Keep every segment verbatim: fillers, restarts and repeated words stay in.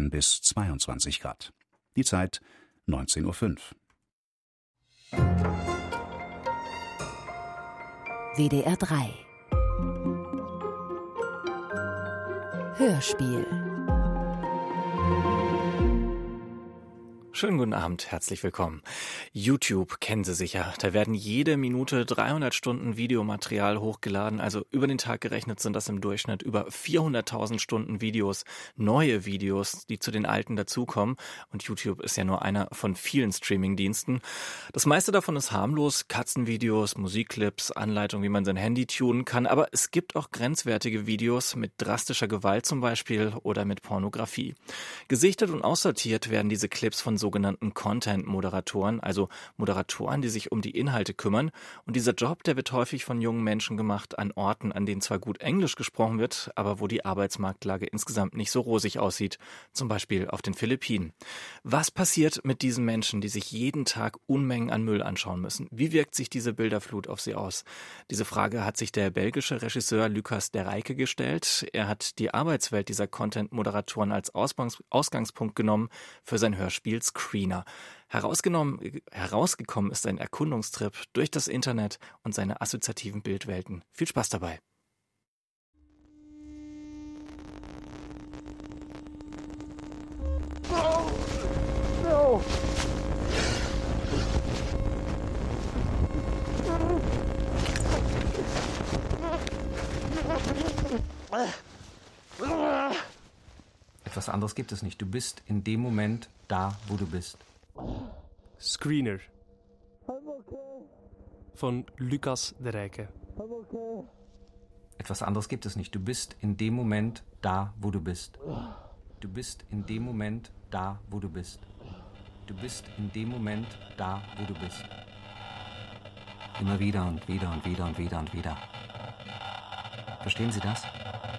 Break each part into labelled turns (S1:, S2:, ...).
S1: neunzehn bis zweiundzwanzig Grad. Die Zeit neunzehn Uhr fünf.
S2: W D R drei Hörspiel.
S3: Schönen guten Abend, herzlich willkommen. YouTube kennen Sie sicher. Da werden jede Minute dreihundert Stunden Videomaterial hochgeladen. Also über den Tag gerechnet sind das im Durchschnitt über vierhunderttausend Stunden Videos, neue Videos, die zu den alten dazukommen. Und YouTube ist ja nur einer von vielen Streamingdiensten. Das meiste davon ist harmlos. Katzenvideos, Musikclips, Anleitungen, wie man sein Handy tunen kann. Aber es gibt auch grenzwertige Videos mit drastischer Gewalt zum Beispiel oder mit Pornografie. Gesichtet und aussortiert werden diese Clips von sogenannten Content-Moderatoren, also Moderatoren, die sich um die Inhalte kümmern. Und dieser Job, der wird häufig von jungen Menschen gemacht an Orten, an denen zwar gut Englisch gesprochen wird, aber wo die Arbeitsmarktlage insgesamt nicht so rosig aussieht, zum Beispiel auf den Philippinen. Was passiert mit diesen Menschen, die sich jeden Tag Unmengen an Müll anschauen müssen? Wie wirkt sich diese Bilderflut auf sie aus? Diese Frage hat sich der belgische Regisseur Lucas de Rijke gestellt. Er hat die Arbeitswelt dieser Content-Moderatoren als Ausgangspunkt genommen für sein Hörspiel Screener. Herausgenommen, herausgekommen ist ein Erkundungstrip durch das Internet und seine assoziativen Bildwelten. Viel Spaß dabei.
S4: No! No!
S5: Etwas anderes gibt es nicht. Du bist in dem Moment da, wo du bist.
S6: Screener von Lucas de Rijke.
S5: Etwas anderes gibt es nicht. Du bist in dem Moment da, wo du bist. Du bist in dem Moment da, wo du bist. Du bist in dem Moment da, wo du bist. Immer wieder und wieder und wieder und wieder und wieder. Verstehen Sie das?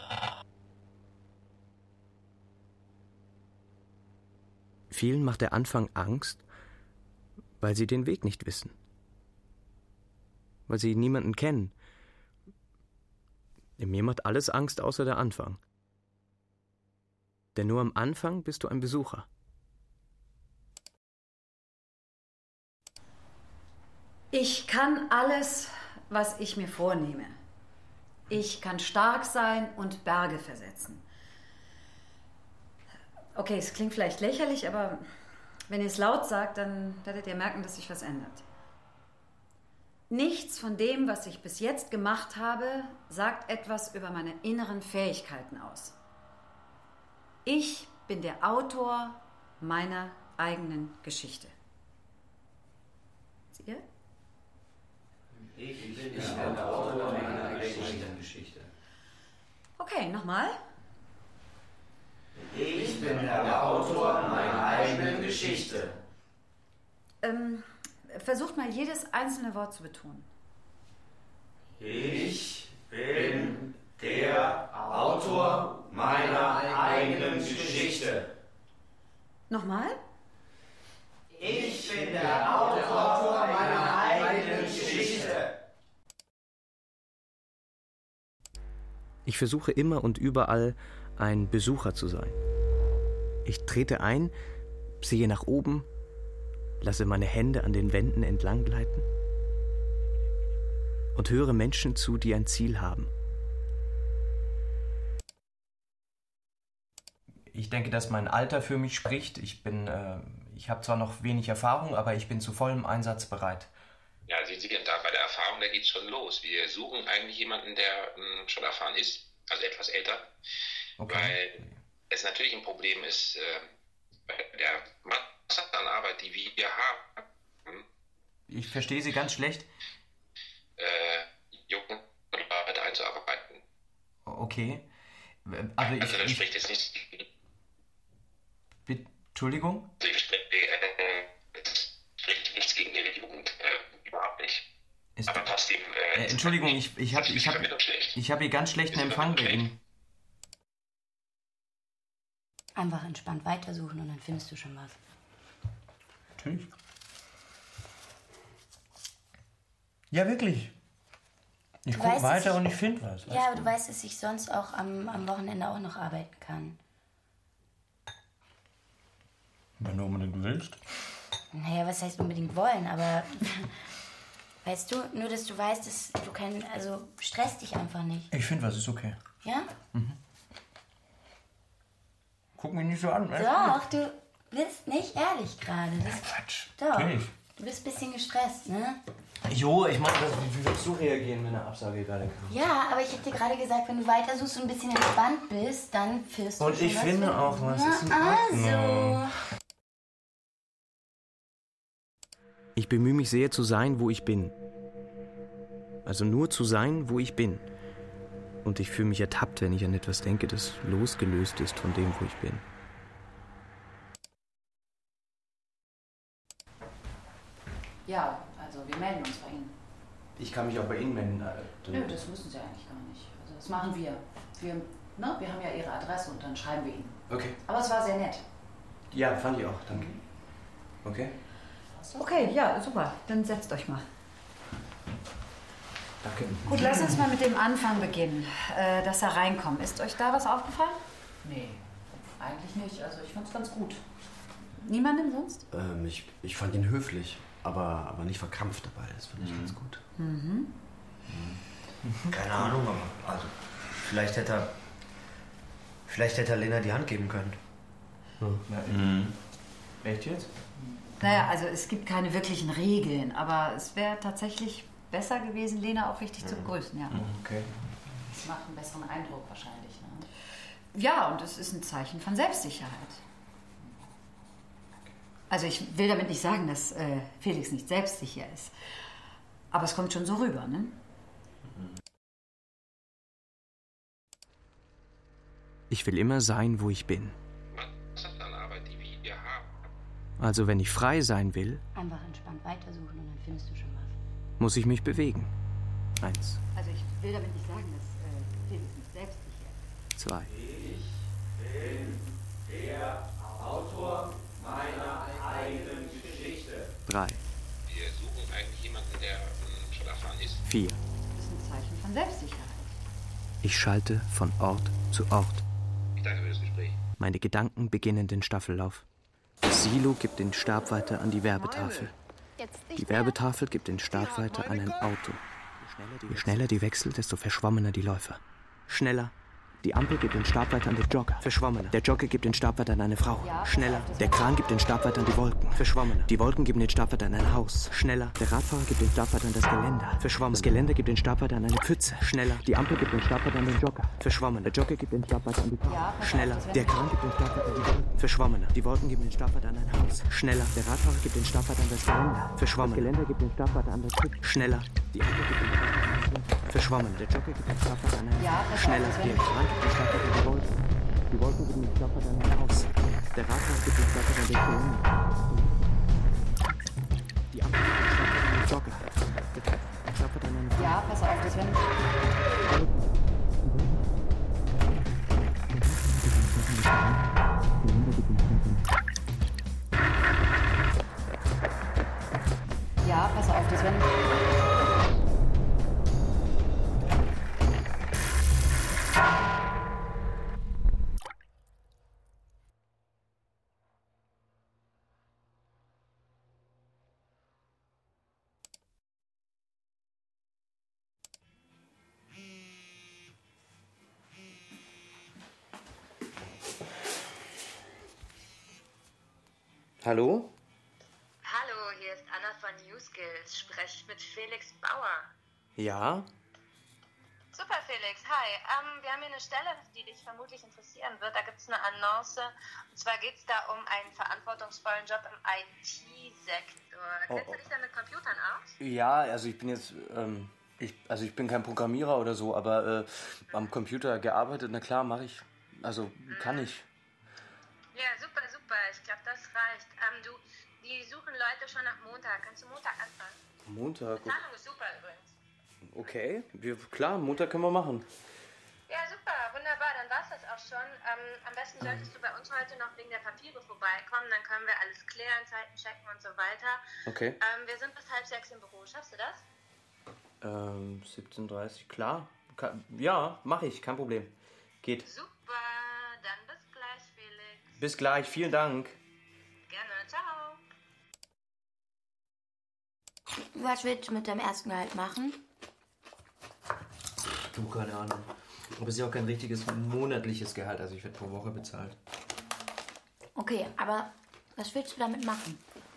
S7: Vielen macht der Anfang Angst, weil sie den Weg nicht wissen. Weil sie niemanden kennen. Mir macht alles Angst außer der Anfang. Denn nur am Anfang bist du ein Besucher.
S8: Ich kann alles, was ich mir vornehme. Ich kann stark sein und Berge versetzen. Okay, es klingt vielleicht lächerlich, aber wenn ihr es laut sagt, dann werdet ihr merken, dass sich was ändert. Nichts von dem, was ich bis jetzt gemacht habe, sagt etwas über meine inneren Fähigkeiten aus. Ich bin der Autor meiner eigenen Geschichte. Ihr?
S9: Ich bin der Autor meiner eigenen Geschichte.
S8: Okay, nochmal.
S9: Ich bin der Autor meiner eigenen Geschichte.
S8: Ähm, versucht mal jedes einzelne Wort zu betonen.
S9: Ich bin der Autor meiner eigenen Geschichte.
S8: Nochmal?
S9: Ich bin der Autor meiner eigenen Geschichte.
S7: Ich versuche immer und überall ein Besucher zu sein. Ich trete ein, sehe nach oben, lasse meine Hände an den Wänden entlang gleiten und höre Menschen zu, die ein Ziel haben.
S10: Ich denke, dass mein Alter für mich spricht. Ich bin, äh, ich habe zwar noch wenig Erfahrung, aber ich bin zu vollem Einsatz bereit.
S11: Ja, Sie sehen da bei der Erfahrung, da geht es schon los. Wir suchen eigentlich jemanden, der mh, schon erfahren ist, also etwas älter. Okay. Weil es natürlich ein Problem ist, äh, bei der Masse an Arbeit, die wir haben.
S10: Ich verstehe Sie ganz schlecht.
S11: Äh, junge Leute einzuarbeiten.
S10: Okay. Aber ich,
S11: also das
S10: ich,
S11: spricht jetzt nicht...
S10: Bitte, Entschuldigung?
S11: Also ich spreche, äh, das spricht nichts gegen Ihre Jugend, äh, überhaupt nicht.
S10: Ist
S11: aber trotzdem... Äh,
S10: äh, Entschuldigung, ich, ich habe ich hab, ich hab hier ganz schlechten Empfang bei Ihnen.
S12: Einfach entspannt weitersuchen und dann findest du schon was.
S10: Natürlich. Ja, wirklich. Ich gucke weiter ich, und ich finde was.
S12: Ja, aber du weißt, dass ich sonst auch am, am Wochenende auch noch arbeiten kann.
S10: Wenn du unbedingt willst.
S12: Naja, was heißt unbedingt wollen, aber weißt du, nur dass du weißt, dass du kein, also stress dich einfach nicht.
S10: Ich finde, was ist okay.
S12: Ja?
S10: Mhm. Guck mich nicht so an.
S12: Doch, du bist nicht ehrlich gerade.
S10: Quatsch.
S12: Doch.
S10: Natürlich.
S12: Du bist ein bisschen gestresst, ne?
S7: Jo, ich meine, wie würdest du reagieren, wenn eine Absage gerade kam?
S12: Ja, aber ich hab dir gerade gesagt, wenn du weiter suchst und ein bisschen entspannt bist, dann führst du
S7: Und
S12: schon
S7: ich
S12: was
S7: finde
S12: finden.
S7: auch, was
S12: Na,
S7: ist in Ordnung.
S12: also.
S7: Ich bemühe mich sehr zu sein, wo ich bin. Also nur zu sein, wo ich bin. Und ich fühle mich ertappt, wenn ich an etwas denke, das losgelöst ist von dem, wo ich bin.
S8: Ja, also wir melden uns bei Ihnen.
S7: Ich kann mich auch bei Ihnen melden.
S8: Nö, das müssen Sie eigentlich gar nicht. Also das machen wir. Wir, ne, wir haben ja Ihre Adresse und dann schreiben wir Ihnen.
S7: Okay.
S8: Aber es war sehr nett.
S7: Ja, fand ich auch, danke. Okay.
S8: Okay, ja, super. Dann setzt euch mal.
S7: Danke.
S8: Gut, lass uns mal mit dem Anfang beginnen, äh, dass er reinkommt. Ist euch da was aufgefallen? Nee, eigentlich nicht. Also ich fand's ganz gut. Niemandem sonst?
S2: Ähm, ich, ich fand ihn höflich, aber, aber nicht verkrampft dabei. Das fand ich mhm. ganz gut.
S8: Mhm.
S2: Mhm. Keine Ahnung, aber also vielleicht hätte er, vielleicht hätte er Lena die Hand geben können.
S10: Hm. Ja, mhm. Echt jetzt?
S8: Naja, also es gibt keine wirklichen Regeln, aber es wäre tatsächlich besser gewesen, Lena auch richtig mhm. zu begrüßen, ja.
S10: Okay.
S8: Das macht einen besseren Eindruck wahrscheinlich, ne? Ja, und es ist ein Zeichen von Selbstsicherheit. Also ich will damit nicht sagen, dass äh, Felix nicht selbstsicher ist. Aber es kommt schon so rüber, ne?
S7: Ich will immer sein, wo ich bin.
S11: Was ist eine Arbeit, die wir haben?
S7: Also wenn ich frei sein will,
S12: Einfach entspannt weitersuchen und dann findest du schon was.
S7: muss ich mich bewegen. Eins,
S8: Also ich will damit nicht sagen, dass äh, Felix nicht selbstsicher ist.
S7: zwei,
S9: Ich bin der Autor meiner eigenen Geschichte.
S7: drei,
S11: Wir suchen eigentlich jemanden, der ähm, schon erfahren ist.
S7: vier.
S8: Das ist ein Zeichen von Selbstsicherheit.
S7: Ich schalte von Ort zu Ort.
S11: Ich danke für das Gespräch.
S7: Meine Gedanken beginnen den Staffellauf. Das Silo gibt den Stab weiter an die Werbetafel. Die Werbetafel gibt den Stab weiter an ein Auto. Je schneller die wechselt, desto verschwommener die Läufer. Schneller. Die Ampel gibt den Stab weiter an den Jogger. Verschwommener. Der Jogger gibt den Stab weiter an eine Frau. Schneller. Der Kran gibt den Stab weiter an die Wolken. Verschwommener. Die Wolken geben den Stab weiter an ein Haus. Schneller. Der Radfahrer gibt den Stab weiter an das Geländer. Verschwommener. Das Geländer gibt den Stab weiter an eine Pfütze. Schneller. Die Ampel gibt den Stab weiter an den Jogger. Verschwommener. Der Jogger gibt den Stab weiter an die Frau. Schneller. Der Kran gibt den Stab weiter an die Wolken. Verschwommener. Die Wolken geben den Stab weiter an ein Haus. Schneller. Der Radfahrer gibt den Stab weiter an das Geländer. Verschwommener. Das Geländer gibt den Stab weiter an das Pfütze. Schneller. Die Ampel gibt den Stab weiter an das Geländer. Verschwommener. Der Jogger gibt den Stab weiter an ein Haus. Schneller. Der Kran gibt den Stab weiter an die Wolken. Die Wolken geben den Stab weiter an ein Haus. Der Radfahrer gibt den Stab weiter an das Geländer. Die Ampel gibt den Stab weiter an den Jogger. Der Stab weiter an eine Frau.
S8: Ja, pass auf, das werden... Ja, pass auf, das werden...
S7: Hallo?
S13: Hallo, hier ist Anna von Newskills. Spreche mit Felix Bauer.
S7: Ja?
S13: Super, Felix. Hi. Ähm, wir haben hier eine Stelle, die dich vermutlich interessieren wird. Da gibt es eine Annonce. Und zwar geht es da um einen verantwortungsvollen Job im I T-Sektor.
S7: Oh,
S13: Kennst
S7: oh.
S13: du dich denn mit Computern aus?
S7: Ja, also ich bin jetzt, ähm, ich, also ich bin kein Programmierer oder so, aber äh, am Computer gearbeitet, na klar, mache ich. Also kann ich.
S13: Ja, super, super. Ich glaube, das reicht. Ähm, du, die suchen Leute schon ab Montag. Kannst du Montag anfangen?
S7: Montag?
S13: Bezahlung ist super übrigens.
S7: Okay, wir, klar, Montag können wir machen.
S13: Ja, super, wunderbar, dann war's das auch schon. Ähm, am besten solltest du bei uns heute noch wegen der Papiere vorbeikommen, dann können wir alles klären, Zeiten checken und so weiter.
S7: Okay.
S13: Ähm, wir sind bis halb sechs im Büro, schaffst du das?
S7: Ähm, siebzehn Uhr dreißig, klar. Ka- ja, mache ich, kein Problem. Geht.
S13: Super, dann bis gleich, Felix.
S7: Bis gleich, vielen Dank.
S13: Gerne.
S12: Was willst du mit deinem ersten Gehalt machen?
S10: Du, keine Ahnung. Aber es ist ja auch kein richtiges monatliches Gehalt, also ich werde pro Woche bezahlt.
S12: Okay, aber was willst du damit machen?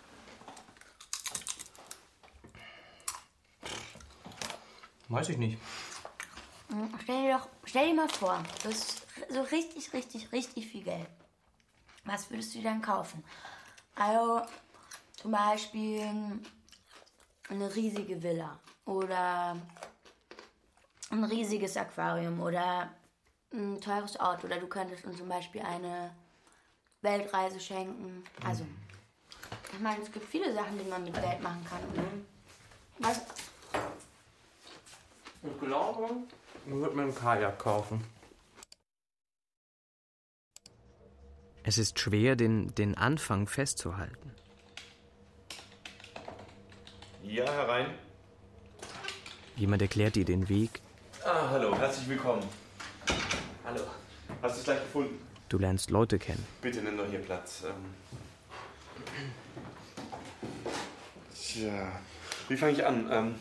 S10: Weiß ich nicht.
S12: Stell dir doch, stell dir mal vor, du hast so richtig, richtig, richtig viel Geld. Was würdest du dir dann kaufen? Also zum Beispiel eine riesige Villa oder ein riesiges Aquarium oder ein teures Auto. Oder du könntest uns zum Beispiel eine Weltreise schenken. Also, ich meine, es gibt viele Sachen, die man mit Geld machen kann. Oder? Was?
S7: Ich glaube, ich würde mir einen Kajak kaufen. Es ist schwer, den, den Anfang festzuhalten.
S14: Ja, herein.
S7: Jemand erklärt dir den Weg.
S14: Ah, hallo, herzlich willkommen. Hallo. Hast du es gleich gefunden?
S7: Du lernst Leute kennen.
S14: Bitte nimm doch hier Platz. Ähm Tja, wie fange ich an? Ähm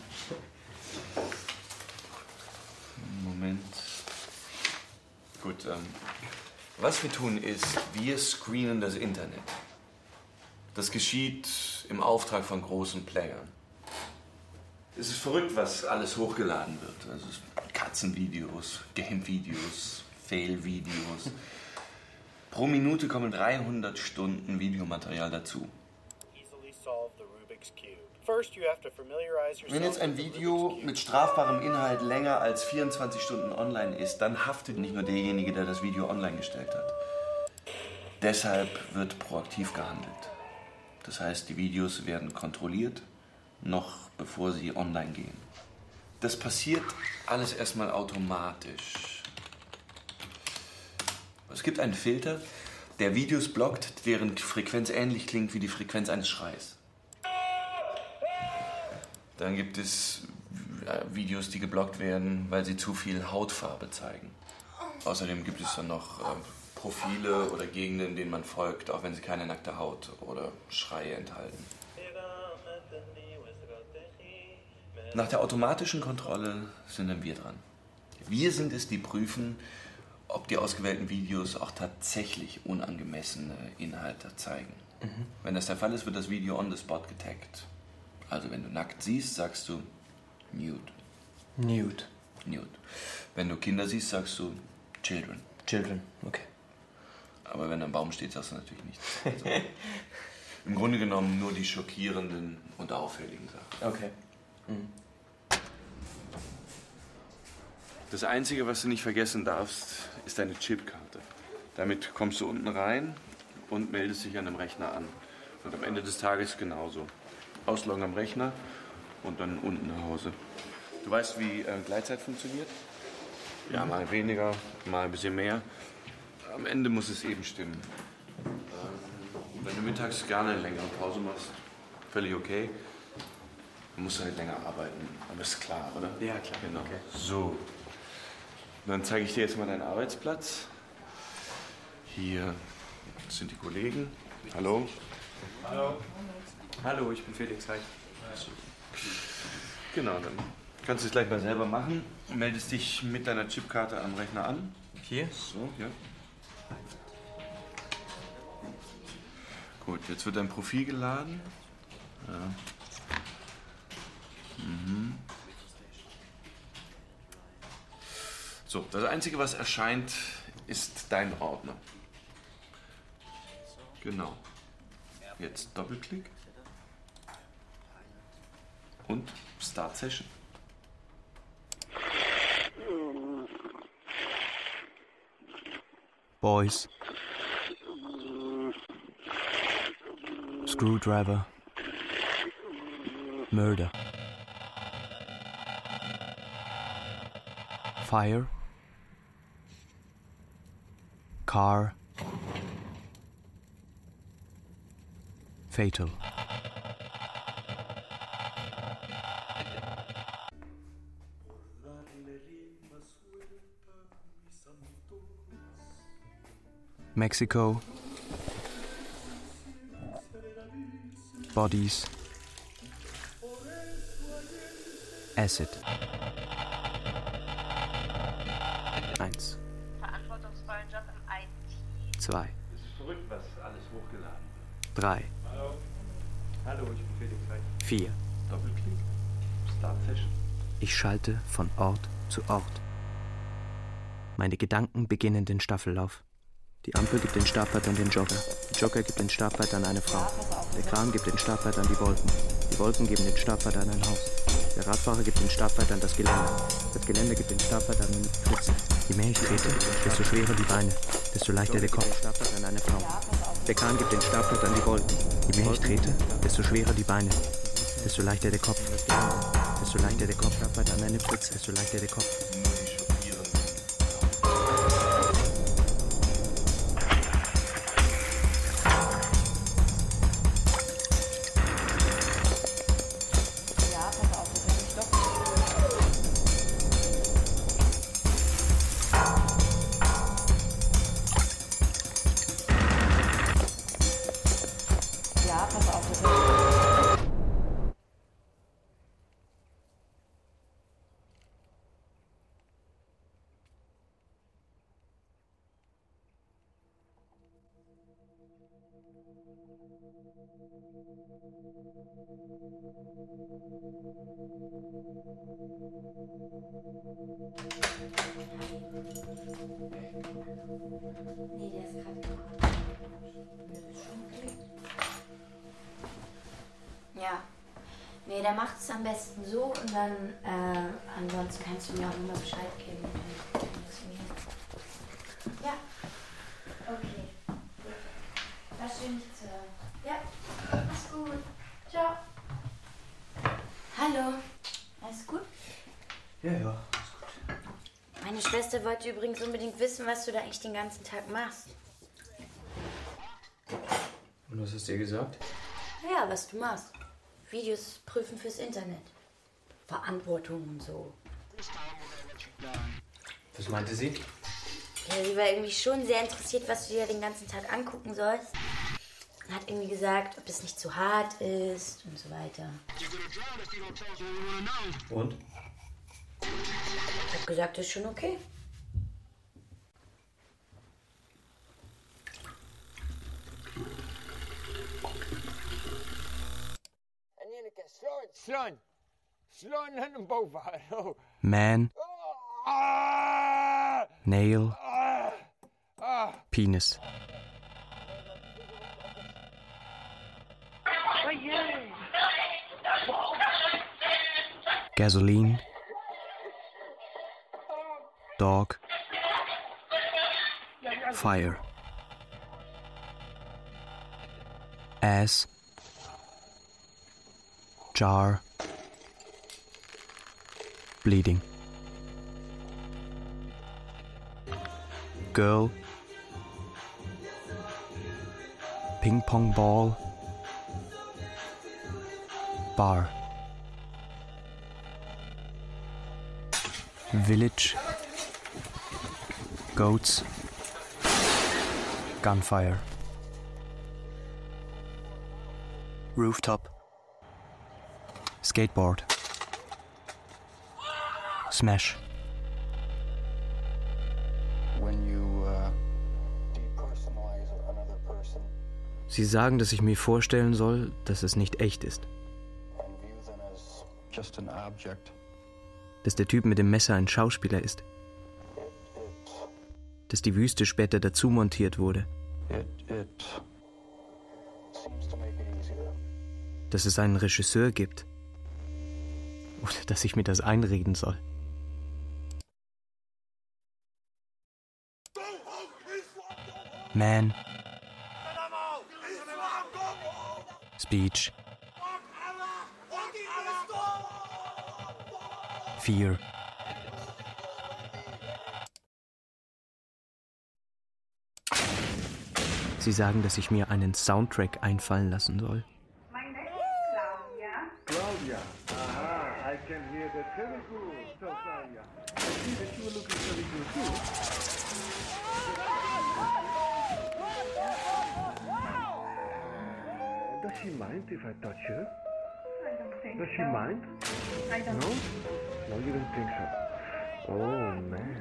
S14: Moment. Gut, ähm, was wir tun ist, wir screenen das Internet. Das geschieht im Auftrag von großen Playern. Es ist verrückt, was alles hochgeladen wird. Also Katzenvideos, Game-Videos, Fail-Videos. Pro Minute kommen dreihundert Stunden Videomaterial dazu. Wenn jetzt ein Video mit strafbarem Inhalt länger als vierundzwanzig Stunden online ist, dann haftet nicht nur derjenige, der das Video online gestellt hat. Deshalb wird proaktiv gehandelt. Das heißt, die Videos werden kontrolliert, noch bevor sie online gehen. Das passiert alles erstmal automatisch. Es gibt einen Filter, der Videos blockt, deren Frequenz ähnlich klingt wie die Frequenz eines Schreis. Dann gibt es Videos, die geblockt werden, weil sie zu viel Hautfarbe zeigen. Außerdem gibt es dann noch äh, Profile oder Gegenden, in denen man folgt, auch wenn sie keine nackte Haut oder Schreie enthalten. Nach der automatischen Kontrolle sind dann wir dran. Wir sind es, die prüfen, ob die ausgewählten Videos auch tatsächlich unangemessene Inhalte zeigen. Mhm. Wenn das der Fall ist, wird das Video on the spot getaggt. Also wenn du nackt siehst, sagst du nude.
S10: Nude.
S14: Nude. Wenn du Kinder siehst, sagst du children.
S10: Children, okay.
S14: Aber wenn ein Baum steht, sagst du natürlich nichts. Also, im Grunde genommen nur die schockierenden und auffälligen Sachen.
S10: Okay. Mhm.
S14: Das Einzige, was du nicht vergessen darfst, ist deine Chipkarte. Damit kommst du unten rein und meldest dich an dem Rechner an. Und am Ende des Tages genauso. Ausloggen am Rechner und dann unten nach Hause. Du weißt, wie äh, Gleitzeit funktioniert? Ja, mal weniger, mal ein bisschen mehr. Am Ende muss es eben stimmen. Ähm, wenn du mittags gerne eine längere Pause machst, völlig okay. Dann musst du halt länger arbeiten. Aber ist klar, oder?
S10: Ja, klar.
S14: Genau.
S10: Okay.
S14: So. Dann zeige ich dir jetzt mal deinen Arbeitsplatz. Hier sind die Kollegen. Hallo.
S10: Hallo. Hallo, ich bin Felix. Hi.
S14: Genau, dann kannst du es gleich mal selber machen. Meldest dich mit deiner Chipkarte am Rechner an.
S10: Hier?
S14: So, ja. Gut, jetzt wird dein Profil geladen. Ja. Mhm. So, das Einzige, was erscheint, ist dein Ordner. Genau. Jetzt Doppelklick. Und Start Session.
S7: Boys. Screwdriver. Murder. Fire. Car. Fatal. Mexico. Bodies. Acid. Eins.
S13: Verantwortungsvollen Job im I T.
S7: Zwei.
S14: Es ist verrückt, was alles hochgeladen wird.
S7: Drei.
S14: Hallo. Hallo, ich bin Felix Reich.
S7: Vier.
S14: Doppelklick. Start Session.
S7: Ich schalte von Ort zu Ort. Meine Gedanken beginnen den Staffellauf. Die Ampel gibt den Startbart an den Jogger. Der Jogger gibt den Startbart an eine Frau. Der Kran gibt den Startbart an die Wolken. Die Wolken geben den Startbart an ein Haus. Der Radfahrer gibt den Startbart an das Gelände. Das Gelände gibt den Startbart an eine Pfütze. Je mehr ich trete, desto schwerer die Beine, desto leichter der Kopf. Startbart an eine Frau. Der Kran gibt den Startbart an die Wolken. Je mehr ich trete, desto schwerer die Beine, desto leichter der Kopf. Desto leichter der Kopf. Startbart an eine Pfütze, desto leichter der Kopf.
S12: Nee, der ist gerade. Ja. Nee, der macht es am besten so und dann, äh, ansonsten kannst du mir auch immer Bescheid geben. Ja. Okay. War schön, dich zu hören. Ja. Mach's gut. Ciao. Hallo. Alles gut?
S10: Ja, ja.
S12: Meine Schwester wollte übrigens unbedingt wissen, was du da eigentlich den ganzen Tag machst.
S10: Und was hast du ihr gesagt?
S12: Ja, was du machst. Videos prüfen fürs Internet. Verantwortung und so.
S10: Was meinte sie?
S12: Ja, sie war irgendwie schon sehr interessiert, was du dir den ganzen Tag angucken sollst. Und hat irgendwie gesagt, ob es nicht zu hart ist und so weiter.
S10: Und?
S12: Ich hab gesagt, das ist schon okay.
S7: Man. Nail. Penis. Gasoline. Dog. Fire. Ass. Jar. Bleeding. Girl. Ping pong ball. Bar. Village. Goats. Gunfire. Rooftop. Skateboard. Smash. Sie sagen, dass ich mir vorstellen soll, dass es nicht echt ist. Dass der Typ mit dem Messer ein Schauspieler ist. Dass die Wüste später dazu montiert wurde. Dass es einen Regisseur gibt. Oder dass ich mir das einreden soll. Man. Speech. Fear. Sie sagen, dass ich mir einen Soundtrack einfallen lassen soll.
S4: Claudia. Aha, I can hear that very good. So, Claudia, I see that you are looking very good too. Uh, does she mind if I touch her? Does she mind?
S15: I don't
S4: No? No, you don't think so. Oh, man.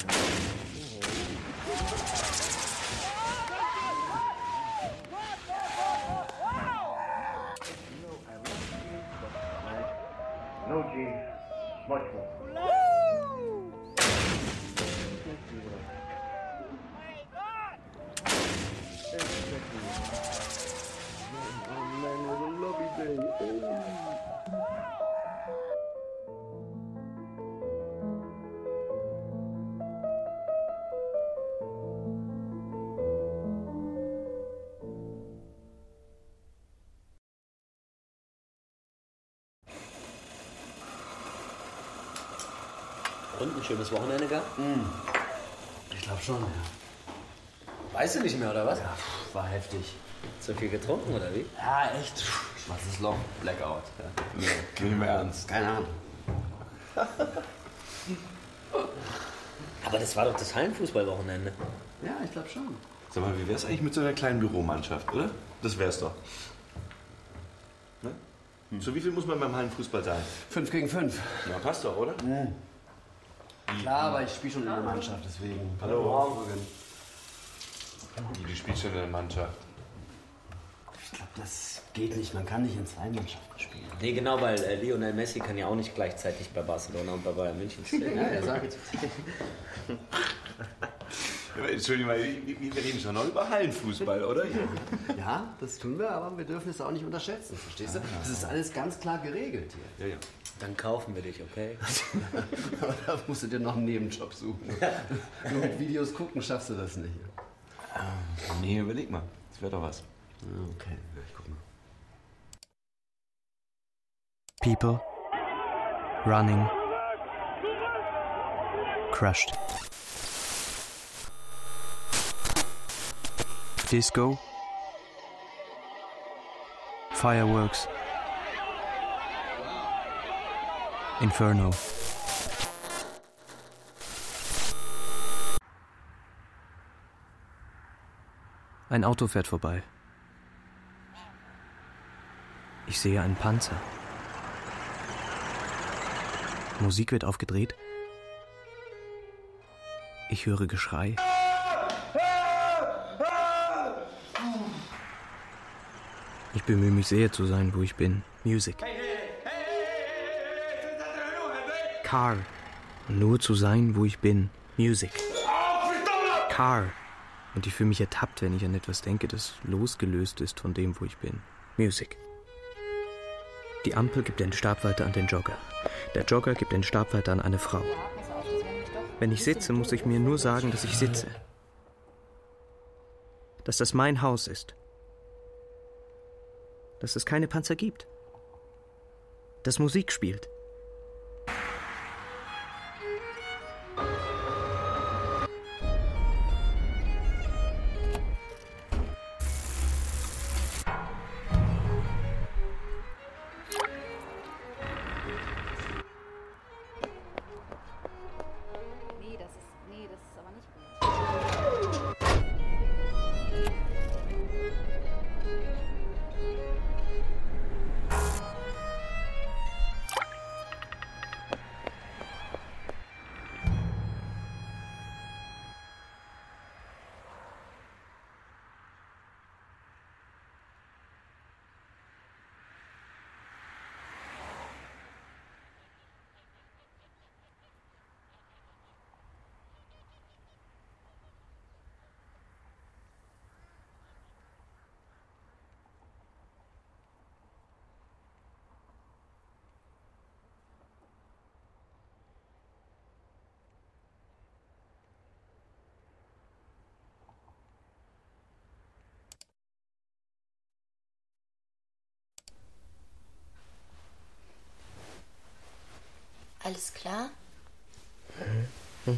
S4: No, jeans. Much more. Oh man, what a lovely day. Oh.
S16: Und ein schönes Wochenende gehabt?
S17: Mm. Ich glaube schon, ja.
S16: Weißt du nicht mehr, oder was?
S17: Ja, war heftig.
S16: Zu viel getrunken, oder wie?
S17: Ja, echt. Schwarzes Loch, Blackout. Ja.
S14: Nee, nicht mehr ernst.
S17: Keine Ahnung.
S16: Aber das war doch das Hallenfußballwochenende.
S17: Ja, ich glaube schon.
S14: Sag mal, wie wär's eigentlich mit so einer kleinen Büromannschaft, oder? Das wär's doch. Ne? Hm. So wie viel muss man beim Hallenfußball sein?
S17: Fünf gegen fünf.
S14: Ja, passt doch, oder?
S17: Mhm. Klar, aber ich spiele schon in der Mannschaft, deswegen.
S14: Hallo. Wie, du spielst schon in der Mannschaft?
S17: Ich glaube, das geht nicht. Man kann nicht in zwei Mannschaften spielen.
S16: Nee, genau, weil äh, Lionel Messi kann ja auch nicht gleichzeitig bei Barcelona und bei Bayern München spielen.
S17: Ja, er sagt.
S14: Entschuldigung, wir reden schon noch über Hallenfußball, oder?
S17: Ja, das tun wir, aber wir dürfen es auch nicht unterschätzen, verstehst du? Das ist alles ganz klar geregelt hier.
S14: Ja, ja.
S16: Dann kaufen wir dich, okay?
S17: Aber da musst du dir noch einen Nebenjob suchen. Nur mit Videos gucken schaffst du das nicht.
S14: Nee, überleg mal. Das wäre doch was.
S17: Okay, ich guck mal.
S7: People running, crushed. Disco, fireworks, Inferno. Ein Auto fährt vorbei. Ich sehe einen Panzer. Musik wird aufgedreht. Ich höre Geschrei. Ich bemühe mich sehr zu sein, wo ich bin. Music. Car. Nur zu sein, wo ich bin. Music. Car. Und ich fühle mich ertappt, wenn ich an etwas denke, das losgelöst ist von dem, wo ich bin. Music. Die Ampel gibt den Stab weiter an den Jogger. Der Jogger gibt den Stab weiter an eine Frau. Wenn ich sitze, muss ich mir nur sagen, dass ich sitze. Dass das mein Haus ist. Dass es keine Panzer gibt. Dass Musik spielt.
S12: Alles klar?
S7: Mhm.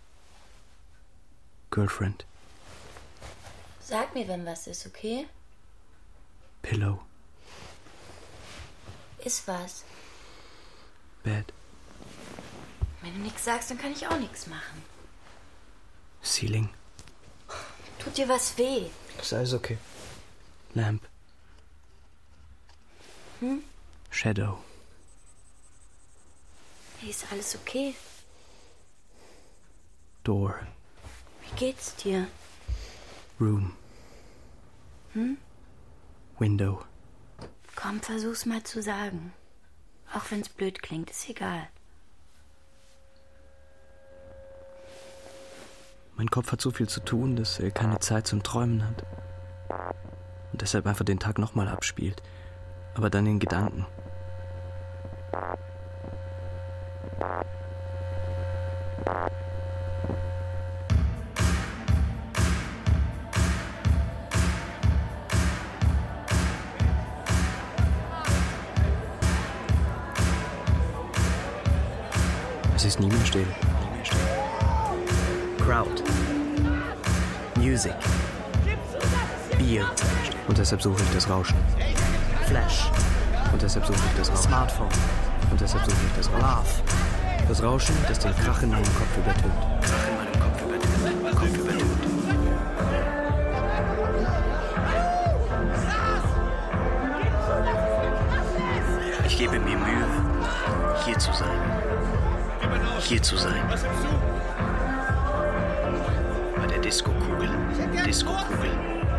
S7: Girlfriend.
S12: Sag mir, wenn was ist, okay?
S7: Pillow.
S12: Ist was.
S7: Bed.
S12: Wenn du nichts sagst, dann kann ich auch nichts machen.
S7: Ceiling.
S12: Tut dir was weh?
S7: Ist alles okay. Lamp.
S12: Hm?
S7: Shadow.
S12: Hey, ist alles okay?
S7: Door.
S12: Wie geht's dir?
S7: Room.
S12: Hm?
S7: Window.
S12: Komm, versuch's mal zu sagen. Auch wenn's blöd klingt, ist egal.
S7: Mein Kopf hat so viel zu tun, dass er keine Zeit zum Träumen hat. Und deshalb einfach den Tag nochmal abspielt. Aber dann in Gedanken. Es ist nie mehr still. Nie mehr still. Crowd. Music. Bier. Und deshalb suche ich das Rauschen. Flash. Und deshalb suche ich das Rauschen. Smartphone. Und deshalb suche ich das Rauschen. Laugh. Das Rauschen, das den Krach in meinem Kopf übertönt. Krach in meinem Kopf übertönt. Kopf übertönt. Ich gebe mir Mühe, hier zu sein. Hier zu sein. Bei der Disco-Kugel. Disco-Kugel.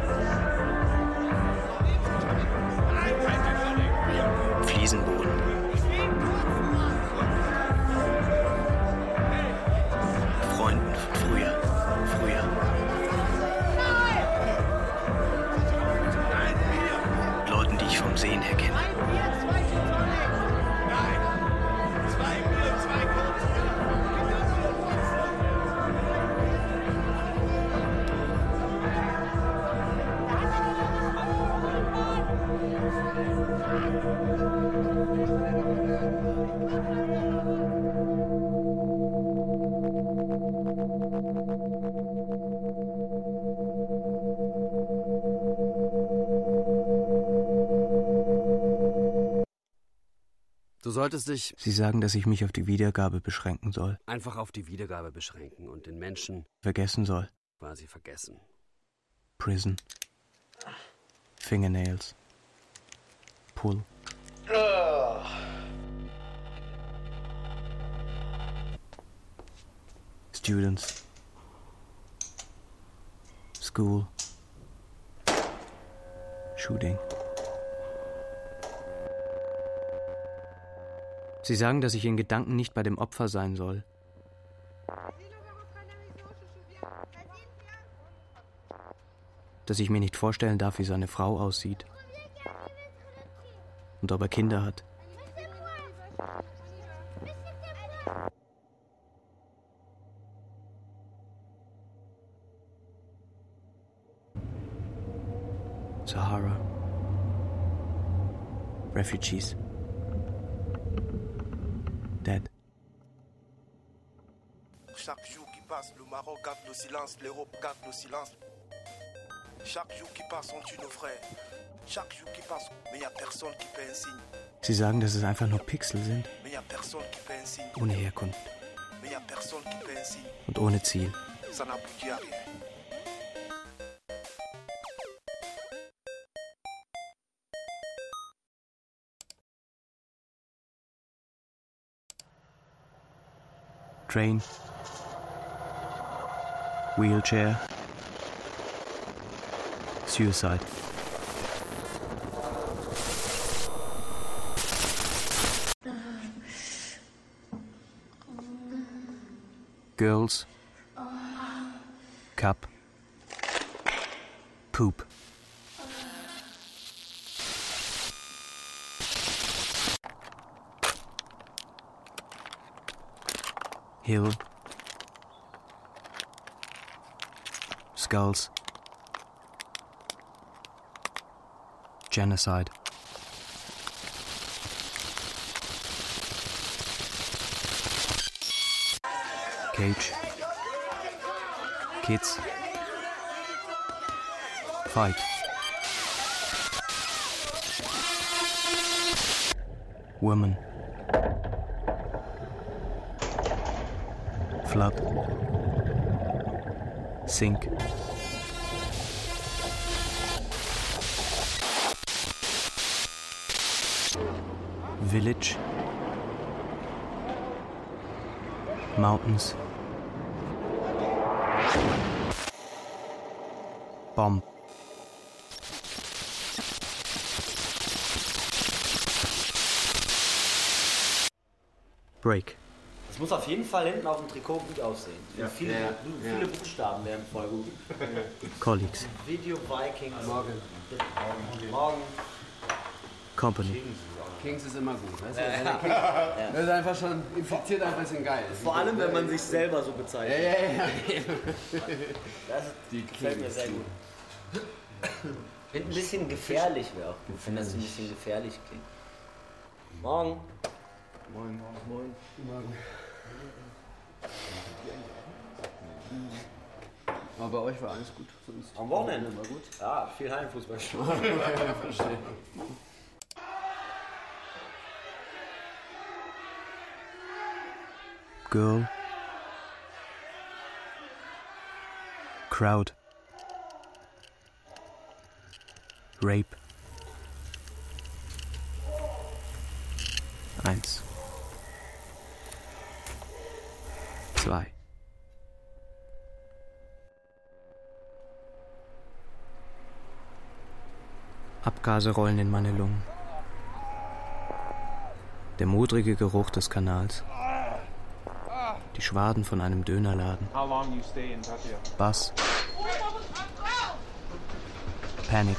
S7: Fliesenboden. Freunden von früher. Früher. Leuten, die ich vom Sehen her kenne.
S17: Du solltest dich...
S7: Sie sagen, dass ich mich auf die Wiedergabe beschränken soll.
S17: Einfach auf die Wiedergabe beschränken und den Menschen...
S7: Vergessen soll.
S17: Quasi vergessen.
S7: Prison. Fingernails. Pull.
S17: Oh.
S7: Students. School. Shooting. Sie sagen, dass ich in Gedanken nicht bei dem Opfer sein soll. Dass ich mir nicht vorstellen darf, wie seine Frau aussieht. Und ob er Kinder hat. Sahara. Refugees. Dead.
S15: Chaque jour qui passe, le Maroc garde le silence, l'Europe garde le silence. Chaque jour qui passe, on tue nos frères. Chaque jour qui passe, mais il n'y a personne qui paie un signe.
S7: Sie sagen, dass es einfach nur Pixel sind.
S15: Mais il n'y a personne qui paie un signe.
S7: Ohne Herkunft.
S15: Mais il n'y a personne qui paie un signe.
S7: Und ohne Ziel.
S15: Ça n'aboutit à rien.
S7: Train. Wheelchair. Suicide. Girls. Cup. Poop. Hill. Skulls. Genocide. Cage. Kids. Fight. Woman. Flood. Sink. Village. Mountains. Bomb. Break.
S16: Das muss auf jeden Fall hinten auf dem Trikot gut aussehen.
S17: Ja.
S16: Viele,
S17: Ja.
S16: viele
S17: Ja.
S16: Buchstaben wären voll gut.
S7: Colleagues.
S16: Video Vikings.
S17: Morgen.
S16: Morgen.
S7: Company.
S17: Kings ist immer gut, weißt du?
S16: Ja, ja. Ja.
S17: Das ist einfach schon impliziert ein bisschen geil.
S16: Vor allem, wenn man sich selber so bezeichnet.
S17: Ja, ja, ja.
S16: Das
S17: Die
S16: gefällt mir sehr gut. Ein bisschen gefährlich wäre auch gut, wenn das ein bisschen gefährlich klingt. Morgen.
S17: Moin. Moin. Morgen. Aber bei euch war alles gut. Sonst
S16: Am Wochenende
S17: war gut.
S16: Ja, viel Heimfußball.
S17: Ja, verstehe.
S7: Girl. Crowd. Rape. Eins. Zwei. Abgase rollen in meine Lungen. Der modrige Geruch des Kanals. Die Schwaden von einem Dönerladen. Bass. Panic.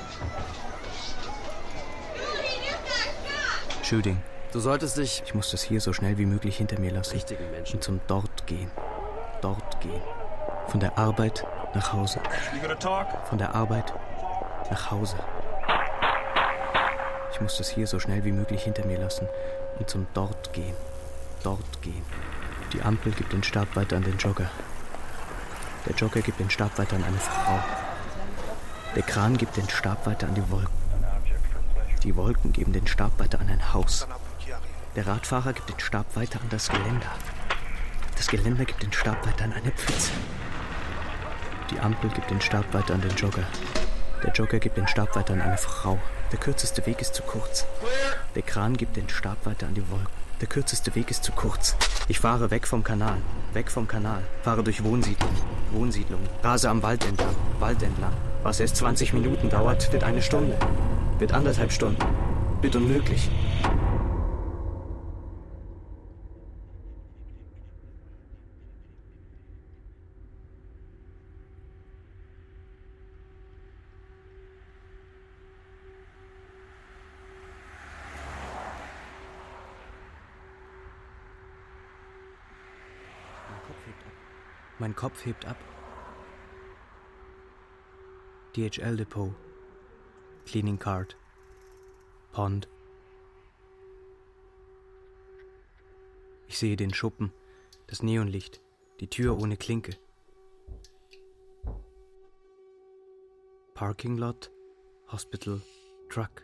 S7: Shooting.
S17: Du solltest dich...
S7: Ich muss das hier so schnell wie möglich hinter mir lassen.
S17: Richtigen Menschen.
S7: Und zum Dort gehen. Dort gehen. Von der Arbeit nach Hause. Von der Arbeit nach Hause. Ich muss das hier so schnell wie möglich hinter mir lassen. Und zum Dort gehen. Dort gehen. Die Ampel gibt den Stab weiter an den Jogger. Der Jogger gibt den Stab weiter an eine Frau. Der Kran gibt den Stab weiter an die Wolken. Die Wolken geben den Stab weiter an ein Haus. Der Radfahrer gibt den Stab weiter an das Geländer. Das Geländer gibt den Stab weiter an eine Pfütze. Die Ampel gibt den Stab weiter an den Jogger. Der Jogger gibt den Stab weiter an eine Frau. Der kürzeste Weg ist zu kurz. Der Kran gibt den Stab weiter an die Wolken. Der kürzeste Weg ist zu kurz. Ich fahre weg vom Kanal, weg vom Kanal. Fahre durch Wohnsiedlungen, Wohnsiedlungen. Rase am Wald entlang, Wald entlang. Was erst zwanzig Minuten dauert, wird eine Stunde. Wird anderthalb Stunden. Wird unmöglich. Mein Kopf hebt ab. D H L Depot. Cleaning Cart. Pond. Ich sehe den Schuppen, das Neonlicht, die Tür ohne Klinke. Parking Lot, Hospital, Truck.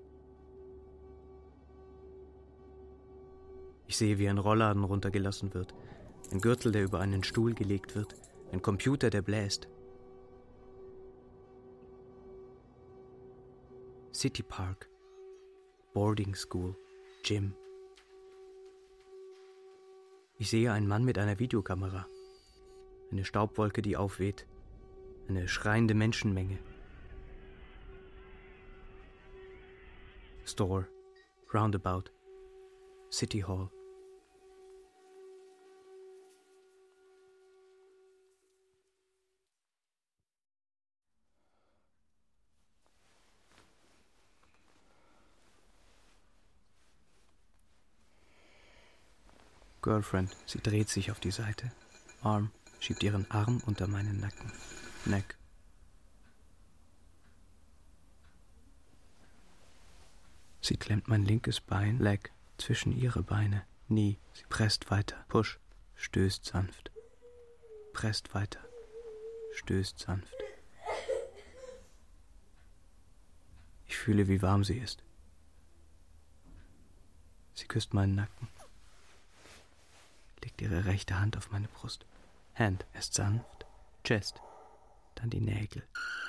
S7: Ich sehe, wie ein Rollladen runtergelassen wird. Ein Gürtel, der über einen Stuhl gelegt wird. Ein Computer, der bläst. City Park. Boarding School. Gym. Ich sehe einen Mann mit einer Videokamera. Eine Staubwolke, die aufweht. Eine schreiende Menschenmenge. Store. Roundabout. City Hall. Girlfriend, sie dreht sich auf die Seite. Arm schiebt ihren Arm unter meinen Nacken. Neck. Sie klemmt mein linkes Bein, Leg, zwischen ihre Beine. Knee, sie presst weiter. Push, stößt sanft. Presst weiter. Stößt sanft. Ich fühle, wie warm sie ist. Sie küsst meinen Nacken. Legt ihre rechte Hand auf meine Brust. Hand, erst sanft, Chest, dann die Nägel.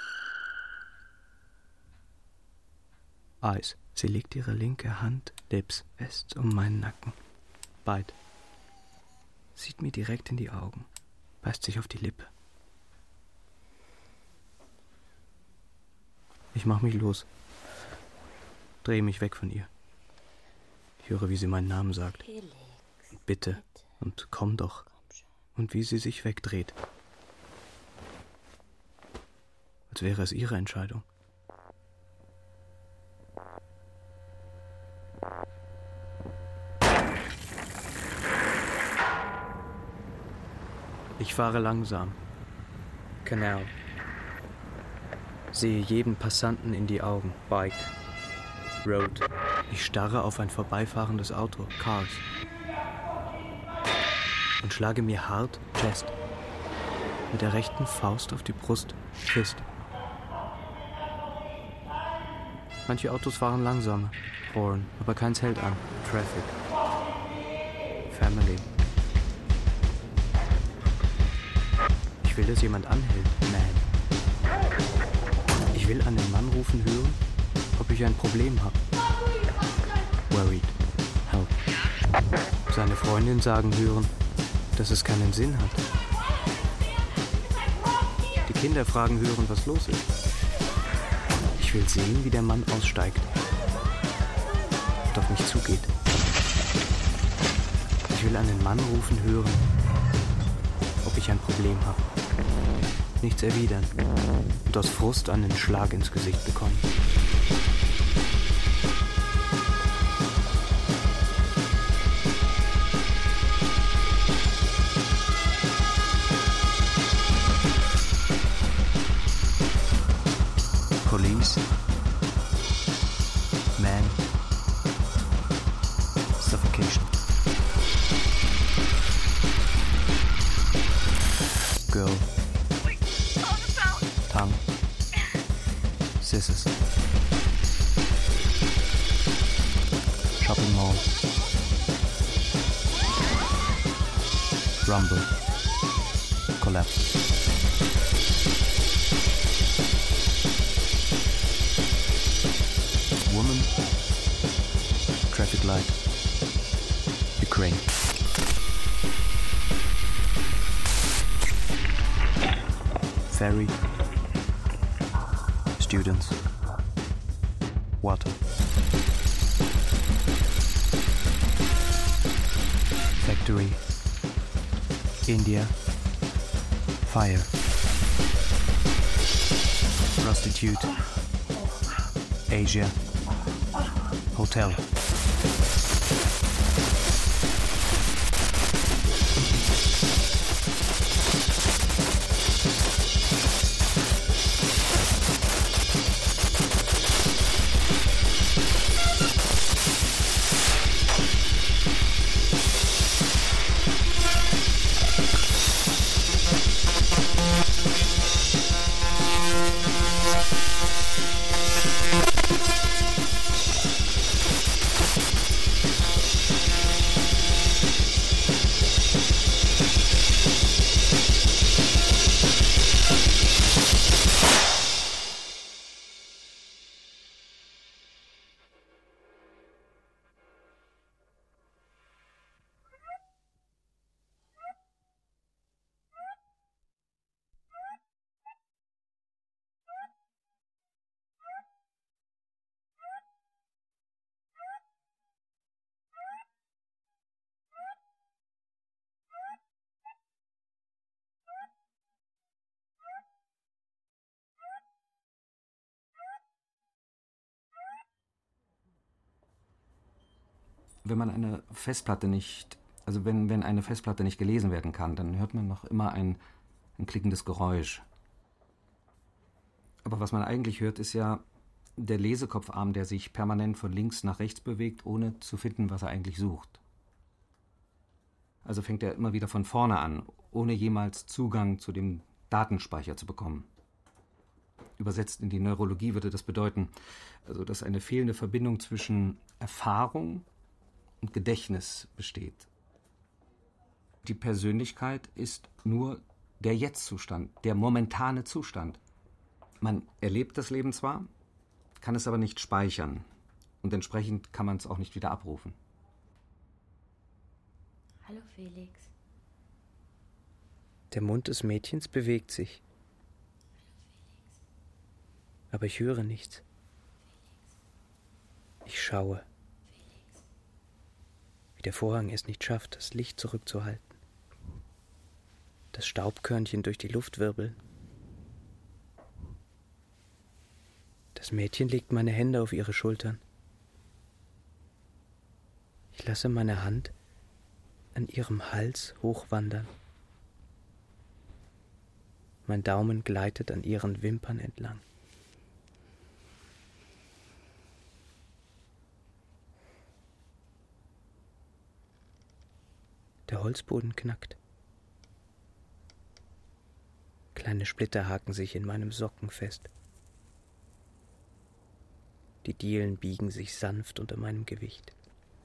S7: Eyes, sie legt ihre linke Hand, Lips, fest um meinen Nacken. Bite. sieht mir direkt in die Augen, beißt sich auf die Lippe. Ich mach mich los, drehe mich weg von ihr. Ich höre, wie sie meinen Namen sagt. Und bitte und komm doch. Und wie sie sich wegdreht. Als wäre es ihre Entscheidung. Ich fahre langsam. Canal. Sehe jeden Passanten in die Augen. Bike. Road. Ich starre auf ein vorbeifahrendes Auto. Cars. Und schlage mir hart Chest. Mit der rechten Faust auf die Brust. Fist. Manche Autos fahren langsamer. Horn. Aber keins hält an. Traffic. Family. Ich will, dass jemand anhält. Man. Ich will an den Mann rufen hören, ob ich ein Problem habe. Worried. Help. Seine Freundin sagen hören, dass es keinen Sinn hat. Die Kinder fragen hören, was los ist. Ich will sehen, wie der Mann aussteigt und auf mich zugeht. Ich will an den Mann rufen hören, ob ich ein Problem habe. Nichts erwidern und aus Frust einen Schlag ins Gesicht bekommen. Police. Man. Suffocation. Girl. Tongue. Scissors. Shopping mall. Rumble. Collapse. Woman. Traffic light. Ukraine. Ferry. Students. Water. Factory. India. Fire. Prostitute. Asia. Hotel.
S5: Wenn man eine Festplatte nicht, also wenn, wenn eine Festplatte nicht gelesen werden kann, dann hört man noch immer ein, ein klickendes Geräusch. Aber was man eigentlich hört, ist ja der Lesekopfarm, der sich permanent von links nach rechts bewegt, ohne zu finden, was er eigentlich sucht. Also fängt er immer wieder von vorne an, ohne jemals Zugang zu dem Datenspeicher zu bekommen. Übersetzt in die Neurologie würde das bedeuten, also dass eine fehlende Verbindung zwischen Erfahrung und Gedächtnis besteht. Die Persönlichkeit ist nur der Jetzt-Zustand, der momentane Zustand. Man erlebt das Leben zwar, kann es aber nicht speichern und entsprechend kann man es auch nicht wieder abrufen.
S12: Hallo Felix.
S7: Der Mund des Mädchens bewegt sich. Aber ich höre nichts. Ich schaue. Wie der Vorhang es nicht schafft, das Licht zurückzuhalten. Das Staubkörnchen durch die Luft wirbeln. Das Mädchen legt meine Hände auf ihre Schultern. Ich lasse meine Hand an ihrem Hals hochwandern. Mein Daumen gleitet an ihren Wimpern entlang. Der Holzboden knackt. Kleine Splitter haken sich in meinem Socken fest. Die Dielen biegen sich sanft unter meinem Gewicht.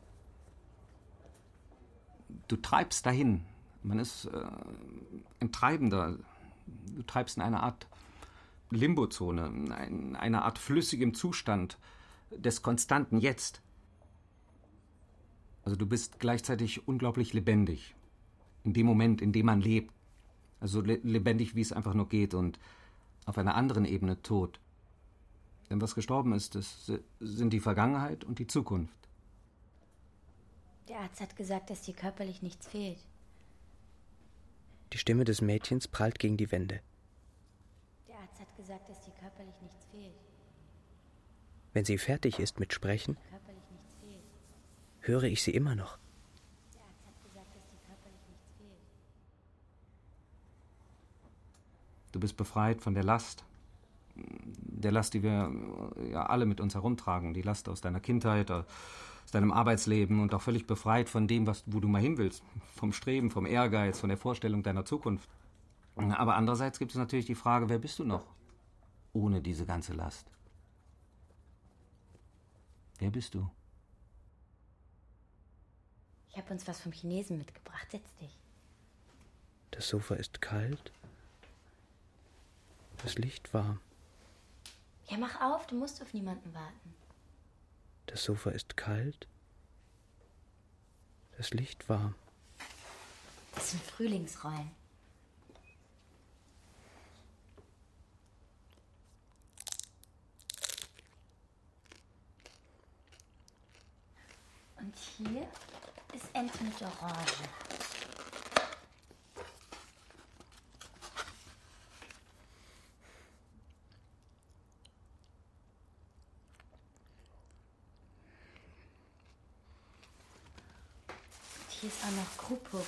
S5: Du treibst dahin. Man ist äh, ein Treibender. Du treibst in einer Art Limbozone, in einer Art flüssigem Zustand des konstanten Jetzt. Also du bist gleichzeitig unglaublich lebendig. In dem Moment, in dem man lebt. Also le- lebendig, wie es einfach nur geht und auf einer anderen Ebene tot. Denn was gestorben ist, das sind die Vergangenheit und die Zukunft.
S12: Der Arzt hat gesagt, dass dir körperlich nichts fehlt.
S7: Die Stimme des Mädchens prallt gegen die Wände.
S12: Der Arzt hat gesagt, dass dir körperlich nichts fehlt.
S7: Wenn sie fertig ist mit Sprechen,
S12: Körperlich nichts fehlt.
S7: höre ich sie immer noch.
S12: Der Arzt hat gesagt, dass dir körperlich nichts fehlt.
S5: Du bist befreit von der Last. Der Last, die wir ja alle mit uns herumtragen. Die Last aus deiner Kindheit, aus deinem Arbeitsleben und auch völlig befreit von dem, was, wo du mal hin willst. Vom Streben, vom Ehrgeiz, von der Vorstellung deiner Zukunft. Aber andererseits gibt es natürlich die Frage, wer bist du noch? Ohne diese ganze Last. Wer bist du?
S12: Ich habe uns was vom Chinesen mitgebracht. Setz dich.
S7: Das Sofa ist kalt. Das Licht warm.
S12: Ja, mach auf, du musst auf niemanden warten.
S7: Das Sofa ist kalt. Das Licht warm.
S12: Das sind Frühlingsrollen. Und hier ist Ente mit Orange. Hier ist auch noch Kruppe.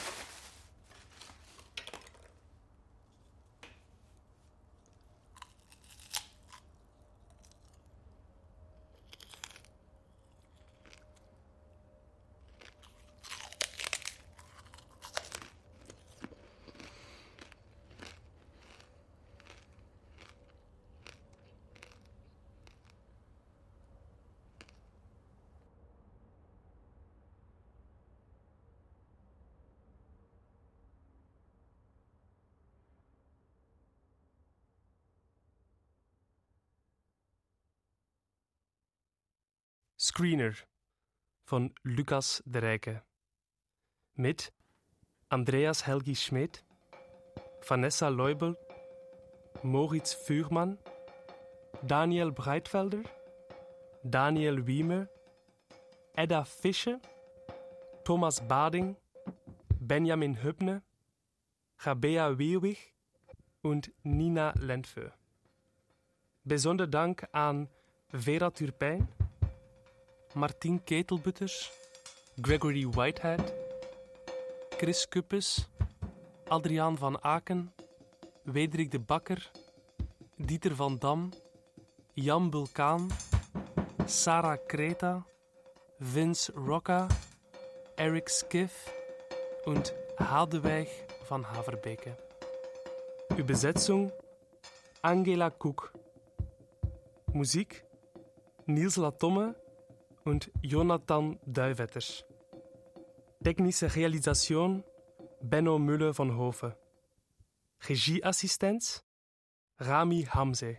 S6: Screener von Lukas de Rijke. Mit Andreas Helgi Schmidt, Vanessa Leubel, Moritz Vuurmann, Daniel Breitfelder, Daniel Wiemer, Edda Fischer, Thomas Bading, Benjamin Hübner, Rabea Weewig und Nina Lentfeu. Besonder Dank an Vera Turpijn, Martien Ketelbutters, Gregory Whitehead, Chris Kuppes, Adriaan van Aken, Wederik de Bakker, Dieter van Dam, Jan Bulkaan, Sarah Kreta, Vince Rocca, Eric Skiff und Hadewig van Haverbeke. Übersetzung Angela Cook. Musik Niels Latomme und Jonathan Duivetters. Technische Realisation Benno Müller van Hoven. Regieassistenz Rami Hamze.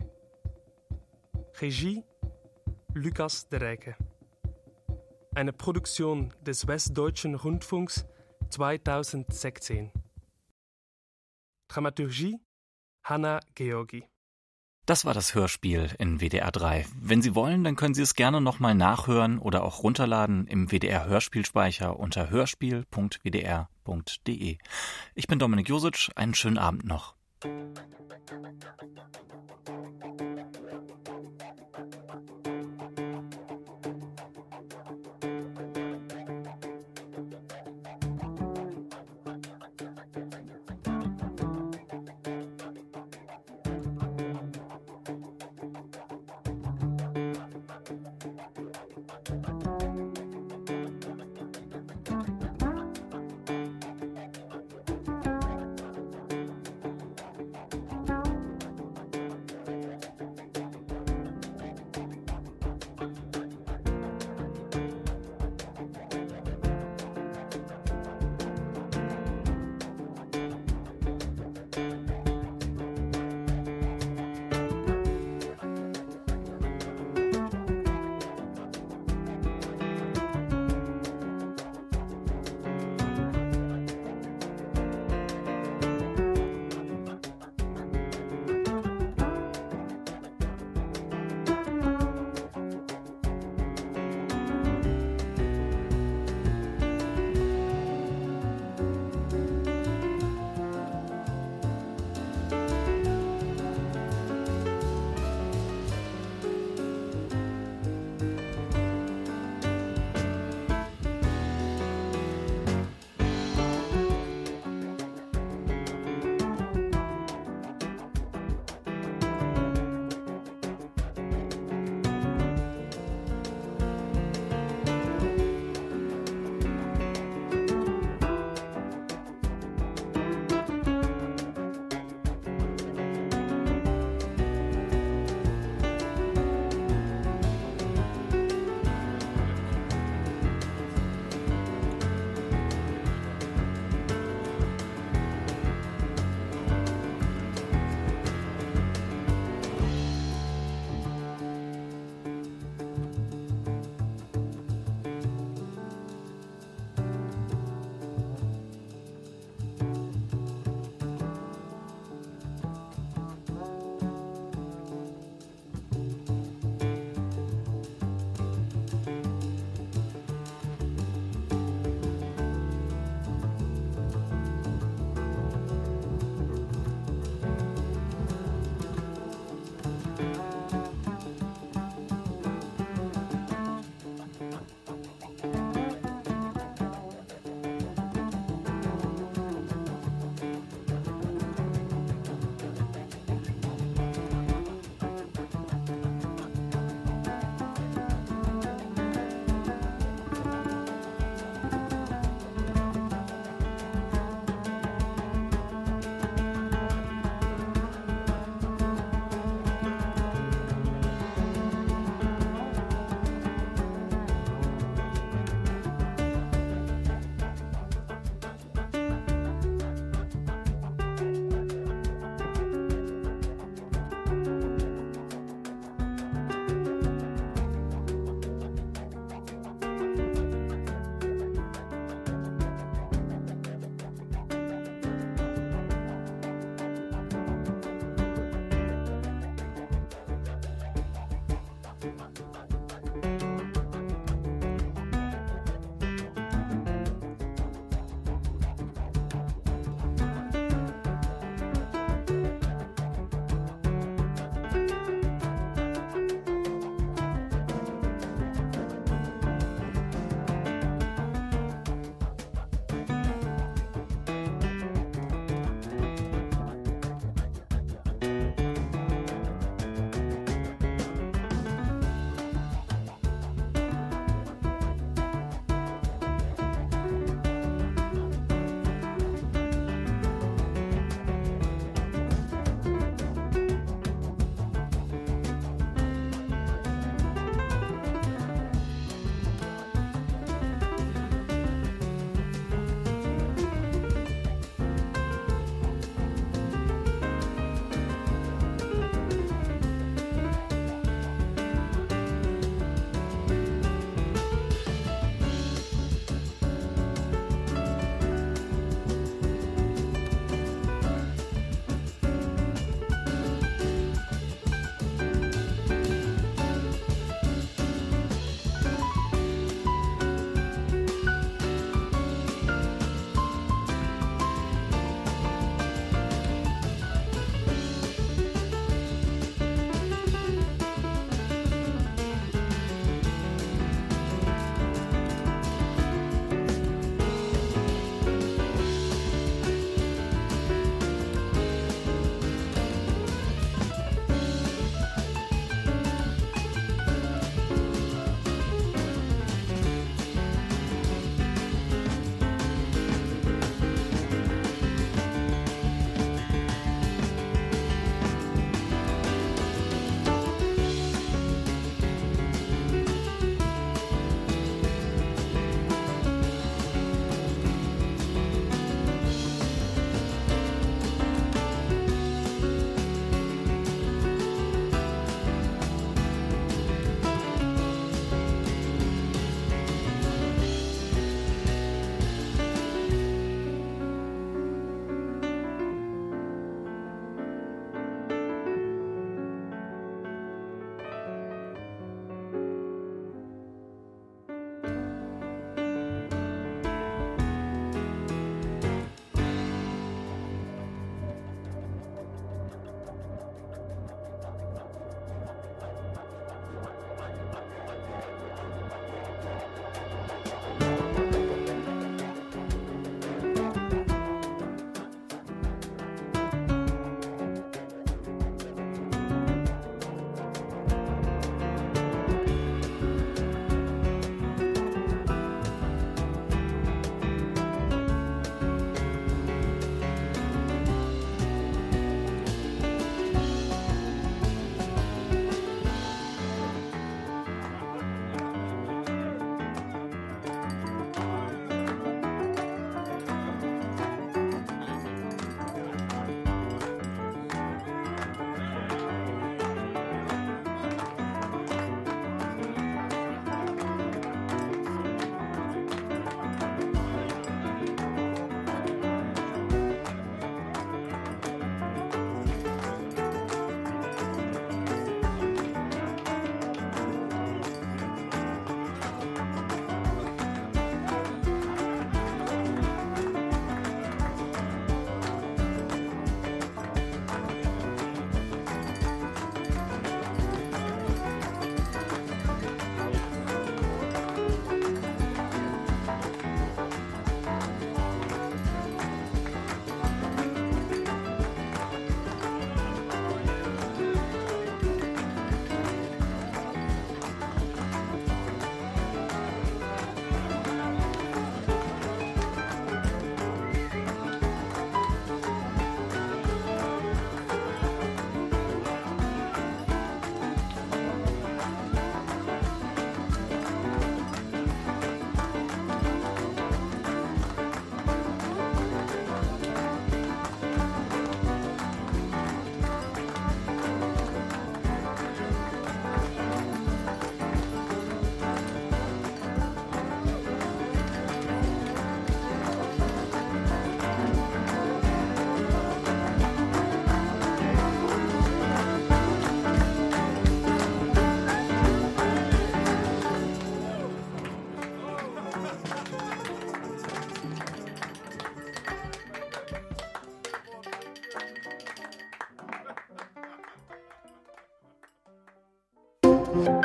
S6: Regie Lukas de Rijke. Eine Produktion des Westdeutschen Rundfunks zweitausendsechzehn. Dramaturgie Hanna Georgi.
S3: Das war das Hörspiel in W D R drei. Wenn Sie wollen, dann können Sie es gerne nochmal nachhören oder auch runterladen im W D R Hörspielspeicher unter hörspiel punkt w d r punkt d e. Ich bin Dominik Josic, einen schönen Abend noch.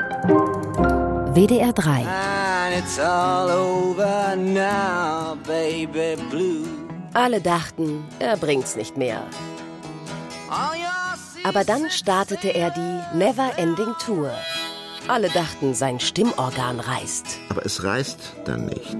S18: W D R drei.
S19: And it's all over now, baby blue.
S18: Alle dachten, er bringt's nicht mehr. Aber dann startete er die Never Ending Tour. Alle dachten, sein Stimmorgan reißt.
S20: Aber es reißt dann nicht.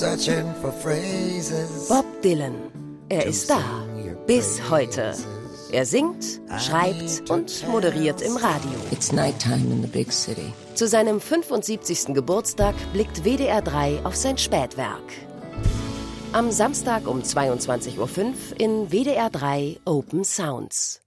S18: Bob Dylan, er ist da. Bis heute. Er singt, schreibt und moderiert im Radio.
S21: It's nighttime in the big city.
S18: Zu seinem fünfundsiebzigsten Geburtstag blickt W D R drei auf sein Spätwerk. Am Samstag um zweiundzwanzig Uhr fünf in W D R drei Open Sounds.